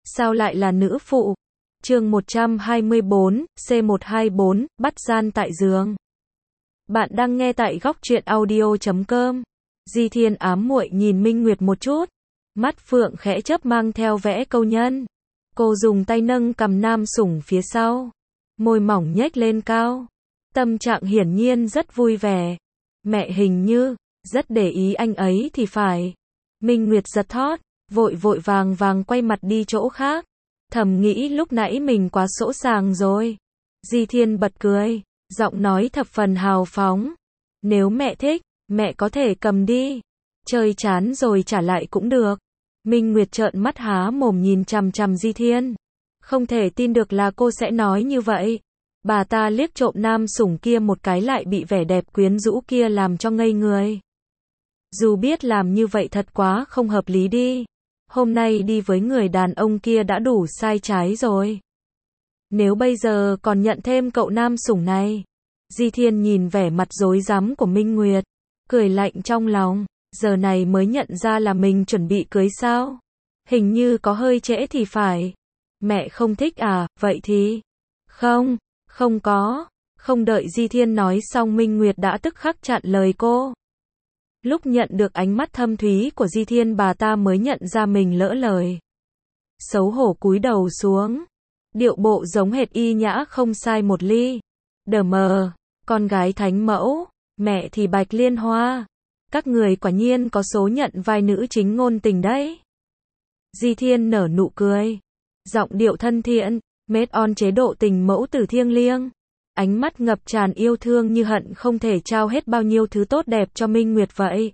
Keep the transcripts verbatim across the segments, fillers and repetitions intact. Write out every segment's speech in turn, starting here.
sao lại là nữ phụ? Chương một trăm hai mươi bốn, C một hai bốn, bắt gian tại giường. Bạn đang nghe tại góc truyện audio chấm com. Di Thiên ám muội nhìn Minh Nguyệt một chút, mắt phượng khẽ chớp mang theo vẻ câu nhân. Cô dùng tay nâng cằm Nam Sủng phía sau, môi mỏng nhếch lên cao. Tâm trạng hiển nhiên rất vui vẻ. Mẹ hình như rất để ý anh ấy thì phải. Minh Nguyệt giật thót, vội vội vàng vàng quay mặt đi chỗ khác. Thầm nghĩ lúc nãy mình quá sỗ sàng rồi. Di Thiên bật cười, giọng nói thập phần hào phóng. Nếu mẹ thích, mẹ có thể cầm đi. Chơi chán rồi trả lại cũng được. Minh Nguyệt trợn mắt há mồm nhìn chằm chằm Di Thiên. Không thể tin được là cô sẽ nói như vậy. Bà ta liếc trộm Nam Sủng kia một cái lại bị vẻ đẹp quyến rũ kia làm cho ngây người. Dù biết làm như vậy thật quá không hợp lý đi. Hôm nay đi với người đàn ông kia đã đủ sai trái rồi. Nếu bây giờ còn nhận thêm cậu Nam Sủng này. Di Thiên nhìn vẻ mặt rối rắm của Minh Nguyệt, cười lạnh trong lòng, giờ này mới nhận ra là mình chuẩn bị cưới sao? Hình như có hơi trễ thì phải. Mẹ không thích à, vậy thì... Không, không có. Không đợi Di Thiên nói xong Minh Nguyệt đã tức khắc chặn lời cô. Lúc nhận được ánh mắt thâm thúy của Di Thiên bà ta mới nhận ra mình lỡ lời. Xấu hổ cúi đầu xuống. Điệu bộ giống hệt y nhã không sai một ly. Đờ mờ, con gái thánh mẫu, mẹ thì Bạch Liên Hoa. Các người quả nhiên có số nhận vai nữ chính ngôn tình đấy. Di Thiên nở nụ cười. Giọng điệu thân thiện, made on chế độ tình mẫu tử thiêng liêng. Ánh mắt ngập tràn yêu thương như hận không thể trao hết bao nhiêu thứ tốt đẹp cho Minh Nguyệt vậy.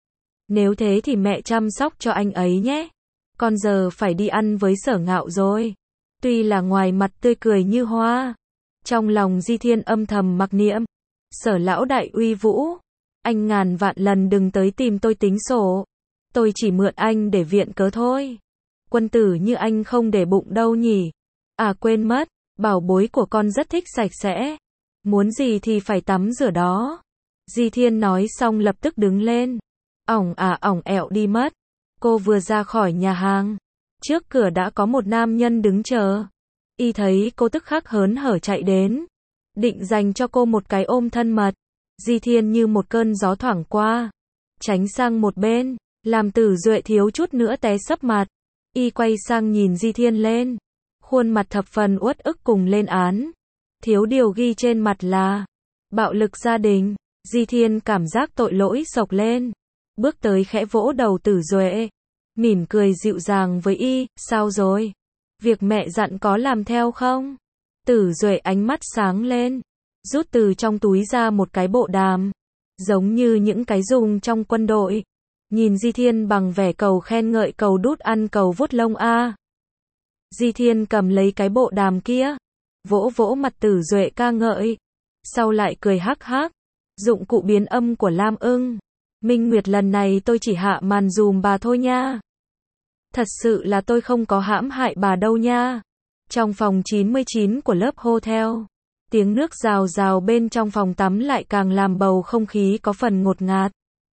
Nếu thế thì mẹ chăm sóc cho anh ấy nhé. Con giờ phải đi ăn với Sở Ngạo rồi. Tuy là ngoài mặt tươi cười như hoa, trong lòng Di Thiên âm thầm mặc niệm. Sở lão đại uy vũ. Anh ngàn vạn lần đừng tới tìm tôi tính sổ. Tôi chỉ mượn anh để viện cớ thôi. Quân tử như anh không để bụng đâu nhỉ. À quên mất. Bảo bối của con rất thích sạch sẽ. Muốn gì thì phải tắm rửa đó. Di Thiên nói xong lập tức đứng lên. Ỏng à ỏng ẹo đi mất. Cô vừa ra khỏi nhà hàng. Trước cửa đã có một nam nhân đứng chờ. Y thấy cô tức khắc hớn hở chạy đến. Định dành cho cô một cái ôm thân mật. Di Thiên như một cơn gió thoảng qua. Tránh sang một bên. Làm Tử Duệ thiếu chút nữa té sấp mặt. Y quay sang nhìn Di Thiên lên. Khuôn mặt thập phần uất ức cùng lên án. Thiếu điều ghi trên mặt là bạo lực gia đình. Di Thiên cảm giác tội lỗi sộc lên. Bước tới khẽ vỗ đầu Tử Duệ. Mỉm cười dịu dàng với y. Sao rồi? Việc mẹ dặn có làm theo không? Tử Duệ ánh mắt sáng lên. Rút từ trong túi ra một cái bộ đàm. Giống như những cái dùng trong quân đội. Nhìn Di Thiên bằng vẻ cầu khen ngợi cầu đút ăn cầu vuốt lông a. Di Thiên cầm lấy cái bộ đàm kia, vỗ vỗ mặt Tử Duệ ca ngợi, sau lại cười hắc hắc. Dụng cụ biến âm của Lam Ưng. Minh Nguyệt lần này tôi chỉ hạ màn dùm bà thôi nha. Thật sự là tôi không có hãm hại bà đâu nha. Trong phòng chín mươi chín của lớp hotel, tiếng nước rào rào bên trong phòng tắm lại càng làm bầu không khí có phần ngột ngạt.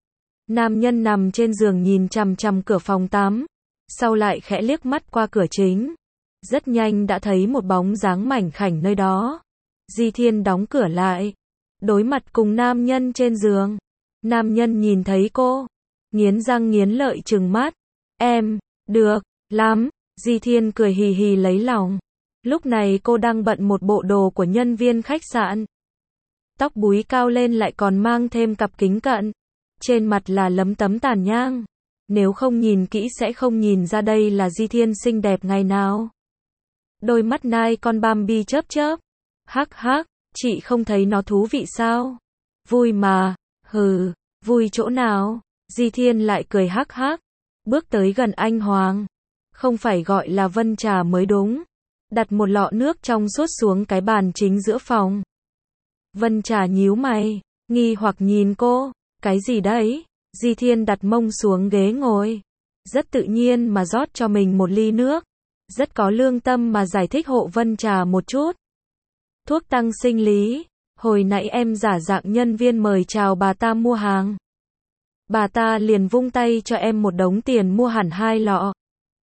Nam nhân nằm trên giường nhìn chằm chằm cửa phòng tắm, sau lại khẽ liếc mắt qua cửa chính. Rất nhanh đã thấy một bóng dáng mảnh khảnh nơi đó. Di Thiên đóng cửa lại, đối mặt cùng nam nhân trên giường. Nam nhân nhìn thấy cô, nghiến răng nghiến lợi trừng mắt. Em, được, lắm. Di Thiên cười hì hì lấy lòng. Lúc này cô đang bận một bộ đồ của nhân viên khách sạn. Tóc búi cao lên lại còn mang thêm cặp kính cận. Trên mặt là lấm tấm tàn nhang. Nếu không nhìn kỹ sẽ không nhìn ra đây là Di Thiên xinh đẹp ngày nào. Đôi mắt nai con Bambi chớp chớp. Hắc hắc, chị không thấy nó thú vị sao? Vui mà. Hừ, vui chỗ nào? Di Thiên lại cười hắc hắc. Bước tới gần anh Hoàng. Không phải gọi là Vân Trà mới đúng. Đặt một lọ nước trong suốt xuống cái bàn chính giữa phòng. Vân Trà nhíu mày, nghi hoặc nhìn cô. Cái gì đấy? Di Thiên đặt mông xuống ghế ngồi. Rất tự nhiên mà rót cho mình một ly nước. Rất có lương tâm mà giải thích hộ Vân Trà một chút. Thuốc tăng sinh lý. Hồi nãy em giả dạng nhân viên mời chào bà ta mua hàng. Bà ta liền vung tay cho em một đống tiền mua hẳn hai lọ.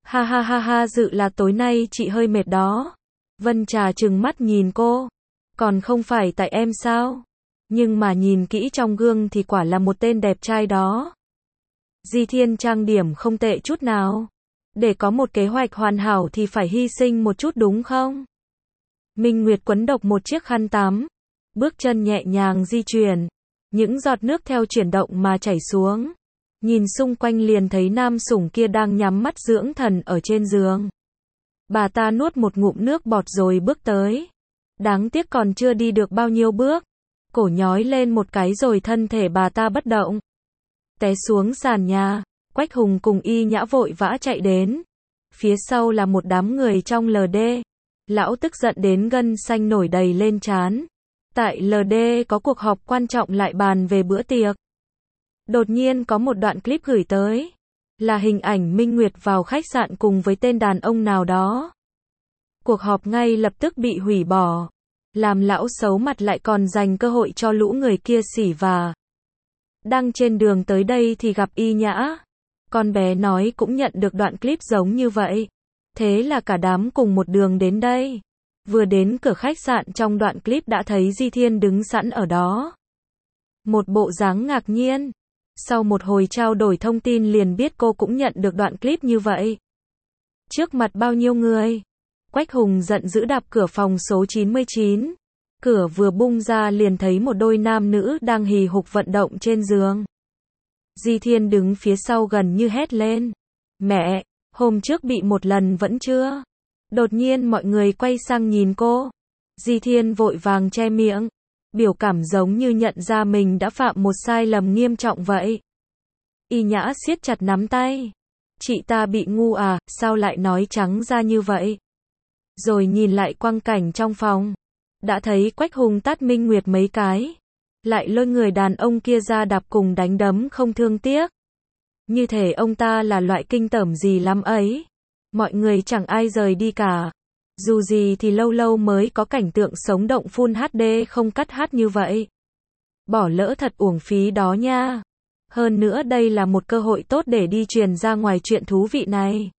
Ha ha ha ha, dự là tối nay chị hơi mệt đó. Vân Trà trừng mắt nhìn cô. Còn không phải tại em sao? Nhưng mà nhìn kỹ trong gương thì quả là một tên đẹp trai đó. Di Thiên trang điểm không tệ chút nào. Để có một kế hoạch hoàn hảo thì phải hy sinh một chút đúng không? Minh Nguyệt quấn độc một chiếc khăn tắm. Bước chân nhẹ nhàng di chuyển. Những giọt nước theo chuyển động mà chảy xuống. Nhìn xung quanh liền thấy nam sủng kia đang nhắm mắt dưỡng thần ở trên giường. Bà ta nuốt một ngụm nước bọt rồi bước tới. Đáng tiếc còn chưa đi được bao nhiêu bước. Cổ nhói lên một cái rồi thân thể bà ta bất động. Té xuống sàn nhà. Quách Hùng cùng Y Nhã vội vã chạy đến. Phía sau là một đám người trong lờ đê. Lão tức giận đến gân xanh nổi đầy lên trán. Tại lờ đê có cuộc họp quan trọng lại bàn về bữa tiệc. Đột nhiên có một đoạn clip gửi tới. Là hình ảnh Minh Nguyệt vào khách sạn cùng với tên đàn ông nào đó. Cuộc họp ngay lập tức bị hủy bỏ. Làm lão xấu mặt lại còn dành cơ hội cho lũ người kia xỉ vả. Đang trên đường tới đây thì gặp Y Nhã. Con bé nói cũng nhận được đoạn clip giống như vậy. Thế là cả đám cùng một đường đến đây. Vừa đến cửa khách sạn trong đoạn clip đã thấy Di Thiên đứng sẵn ở đó. Một bộ dáng ngạc nhiên. Sau một hồi trao đổi thông tin liền biết cô cũng nhận được đoạn clip như vậy. Trước mặt bao nhiêu người. Quách Hùng giận dữ đạp cửa phòng số chín mươi chín. Cửa vừa bung ra liền thấy một đôi nam nữ đang hì hục vận động trên giường. Di Thiên đứng phía sau gần như hét lên. Mẹ, hôm trước bị một lần vẫn chưa. Đột nhiên mọi người quay sang nhìn cô. Di Thiên vội vàng che miệng. Biểu cảm giống như nhận ra mình đã phạm một sai lầm nghiêm trọng vậy. Y Nhã siết chặt nắm tay. Chị ta bị ngu à, sao lại nói trắng ra như vậy? Rồi nhìn lại quang cảnh trong phòng. Đã thấy Quách Hùng tát Minh Nguyệt mấy cái. Lại lôi người đàn ông kia ra đạp cùng đánh đấm không thương tiếc. Như thể ông ta là loại kinh tởm gì lắm ấy. Mọi người chẳng ai rời đi cả. Dù gì thì lâu lâu mới có cảnh tượng sống động full hát đê không cắt hát như vậy. Bỏ lỡ thật uổng phí đó nha. Hơn nữa đây là một cơ hội tốt để đi truyền ra ngoài chuyện thú vị này.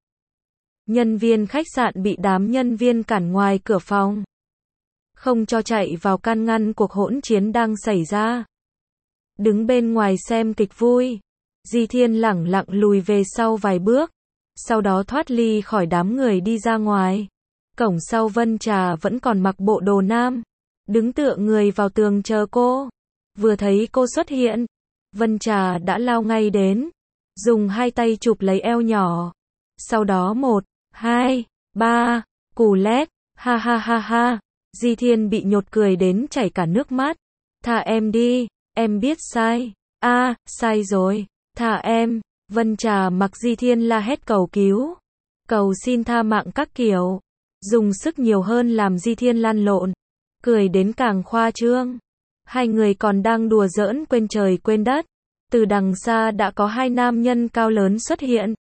Nhân viên khách sạn bị đám nhân viên cản ngoài cửa phòng. Không cho chạy vào can ngăn cuộc hỗn chiến đang xảy ra. Đứng bên ngoài xem kịch vui. Di Thiên lẳng lặng lùi về sau vài bước. Sau đó thoát ly khỏi đám người đi ra ngoài. Cổng sau Vân Trà vẫn còn mặc bộ đồ nam. Đứng tựa người vào tường chờ cô. Vừa thấy cô xuất hiện. Vân Trà đã lao ngay đến. Dùng hai tay chụp lấy eo nhỏ. Sau đó một, hai, ba, cù lét. Ha ha ha ha. Di Thiên bị nhột cười đến chảy cả nước mắt. Thả em đi. Em biết sai. A, à, sai rồi. Thả em. Vân Trà mặc Di Thiên la hét cầu cứu. Cầu xin tha mạng các kiểu. Dùng sức nhiều hơn làm Di Thiên lăn lộn. Cười đến càng khoa trương. Hai người còn đang đùa giỡn quên trời quên đất. Từ đằng xa đã có hai nam nhân cao lớn xuất hiện.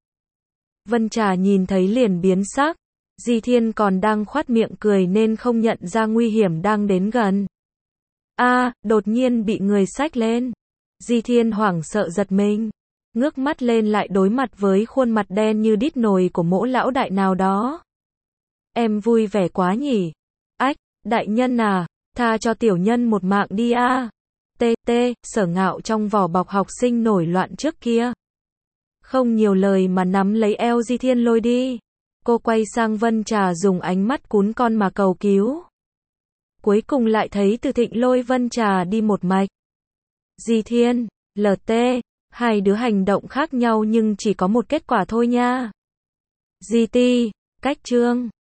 Vân Trà nhìn thấy liền biến sắc. Di Thiên còn đang khoát miệng cười nên không nhận ra nguy hiểm đang đến gần. A, à, đột nhiên bị người xách lên. Di Thiên hoảng sợ giật mình. Ngước mắt lên lại đối mặt với khuôn mặt đen như đít nồi của mỗ lão đại nào đó. Em vui vẻ quá nhỉ. Ách, đại nhân à, tha cho tiểu nhân một mạng đi a. À. Tê tê, Sở Ngạo trong vỏ bọc học sinh nổi loạn trước kia. Không nhiều lời mà nắm lấy eo Di Thiên lôi đi. Cô quay sang Vân Trà dùng ánh mắt cún con mà cầu cứu. Cuối cùng lại thấy Từ Thịnh lôi Vân Trà đi một mạch. Di Thiên, lờ tê, hai đứa hành động khác nhau nhưng chỉ có một kết quả thôi nha. Di Ti, cách chương.